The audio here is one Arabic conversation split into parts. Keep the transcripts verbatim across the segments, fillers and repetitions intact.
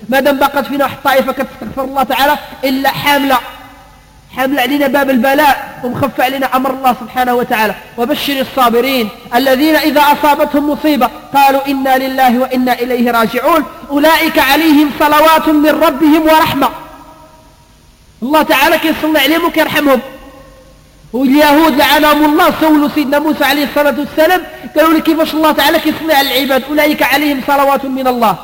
ما دام بقت فينا واحد الطائفة كتستغفر الله تعالى إلا حاملة حاملة علينا باب البلاء ومخفى علينا أمر الله سبحانه وتعالى. وبشر الصابرين الذين إذا أصابتهم مصيبة قالوا إنا لله وإنا إليه راجعون أولئك عليهم صلوات من ربهم ورحمة. الله تعالى كيصلي عليهم وكيرحمهم. واليهود لعنهم الله سولوا سيدنا موسى عليه الصلاة والسلام قالوا لي كيفاش الله تعالى كيصلي على العباد أولئك عليهم صلوات من الله.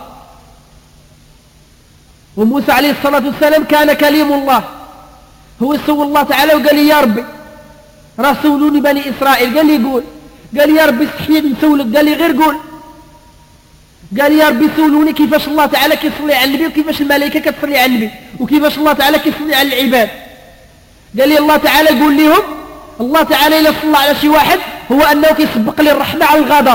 وموسى عليه الصلاة والسلام كان كليم الله، هو سول الله تعالى وقال لي يا ربي رسولوني بني إسرائيل، قال لي قول، قال لي يا ربي استحييت نسولك، قال لي غير قول، قال لي يا ربي سولوني كيفاش الله تعالى كيصلي على النبي وكيفاش الملائكة كتصلي على النبي وكيفاش الله تعالى كيصلي على العباد. قال لي الله تعالى يقول لهم الله تعالى إلا صلى على شي واحد هو أنه كيسبق لي الرحمة على الغضب.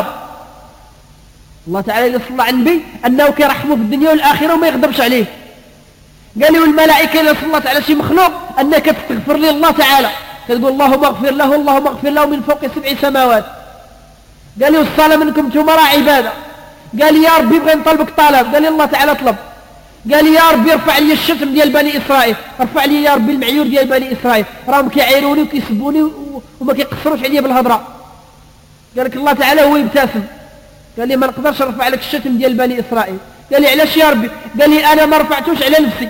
الله تعالى إلا صلى على النبي أنه كيرحمه في الدنيا والآخرة وما يغضبش عليه. قال لي والملائكة إلا صلت على شي مخلوق أنك تستغفر لي الله تعالى تقول اللهم اغفر له اللهم اغفر له من فوق سبع سماوات. قال لي والصلاة منكم انتم راه عبادة. قال لي يا ربي بغي نطلبك طلب، قال لي الله تعالى طلب. قال لي يا ربي ارفع لي الشتم ديال بني إسرائيل، ارفع لي يا ربي المعيور ديال بني إسرائيل، راهم كيعيروني وكيسبوني وما كيقصروش عليا بالهضرة. قال لك الله تعالى هو يبتسم. قال لي ما نقدرش نرفع لك الشتم ديال بني إسرائيل. قال لي علاش يا ربي؟ قال لي أنا ما رفعتوش على نفسي،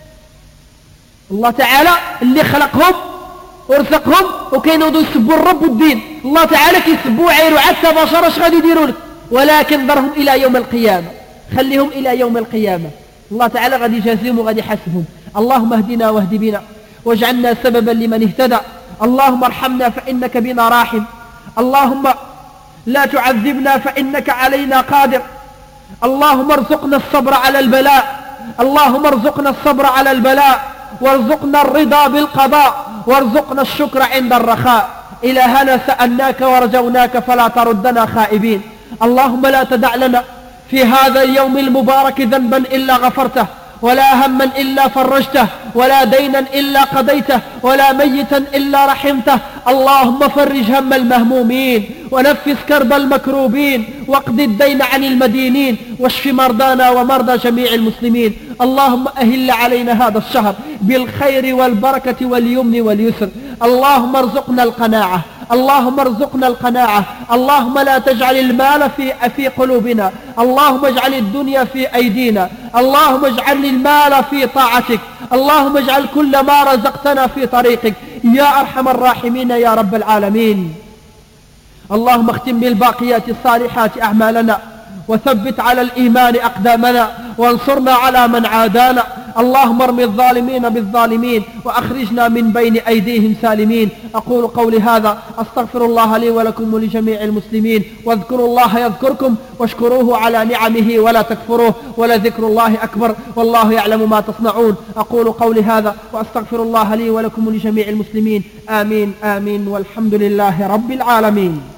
الله تعالى اللي خلقهم ورزقهم وكينوضوا يسبوا الرب والدين. الله تعالى كيسبوا عيروا حتى بشر اش غادي يديروا لك، ولكن ذرهم الى يوم القيامه، خليهم الى يوم القيامه، الله تعالى غادي يجازيهم وغادي يحاسبهم. اللهم اهدنا واهد بنا واجعلنا سببا لمن اهتدى. اللهم ارحمنا فانك بنا راحم. اللهم لا تعذبنا فانك علينا قادر. اللهم ارزقنا الصبر على البلاء، اللهم ارزقنا الصبر على البلاء، وارزقنا الرضا بالقضاء، وارزقنا الشكر عند الرخاء. إلهنا سألناك ورجوناك فلا تردنا خائبين. اللهم لا تدع لنا في هذا اليوم المبارك ذنبا إلا غفرته، ولا هما إلا فرجته، ولا دينا إلا قضيته، ولا ميتا إلا رحمته. اللهم فرج هم المهمومين ونفس كرب المكروبين واقض الدين عن المدينين واشف مرضانا ومرضى جميع المسلمين. اللهم أهل علينا هذا الشهر بالخير والبركة واليمن واليسر. اللهم ارزقنا القناعة، اللهم ارزقنا القناعة. اللهم لا تجعل المال في في قلوبنا، اللهم اجعل الدنيا في أيدينا، اللهم اجعل المال في طاعتك، اللهم اجعل كل ما رزقتنا في طريقك يا أرحم الراحمين يا رب العالمين. اللهم اختم بالباقيات الصالحات أعمالنا، وثبت على الإيمان أقدامنا، وانصرنا على من عادانا. اللهم ارم الظالمين بالظالمين وأخرجنا من بين أيديهم سالمين. أقول قولي هذا أستغفر الله لي ولكم ولجميع المسلمين. واذكروا الله يذكركم واشكروه على نعمه ولا تكفروه، ولذكر الله أكبر والله يعلم ما تصنعون. أقول قولي هذا وأستغفر الله لي ولكم ولجميع المسلمين. آمين آمين والحمد لله رب العالمين.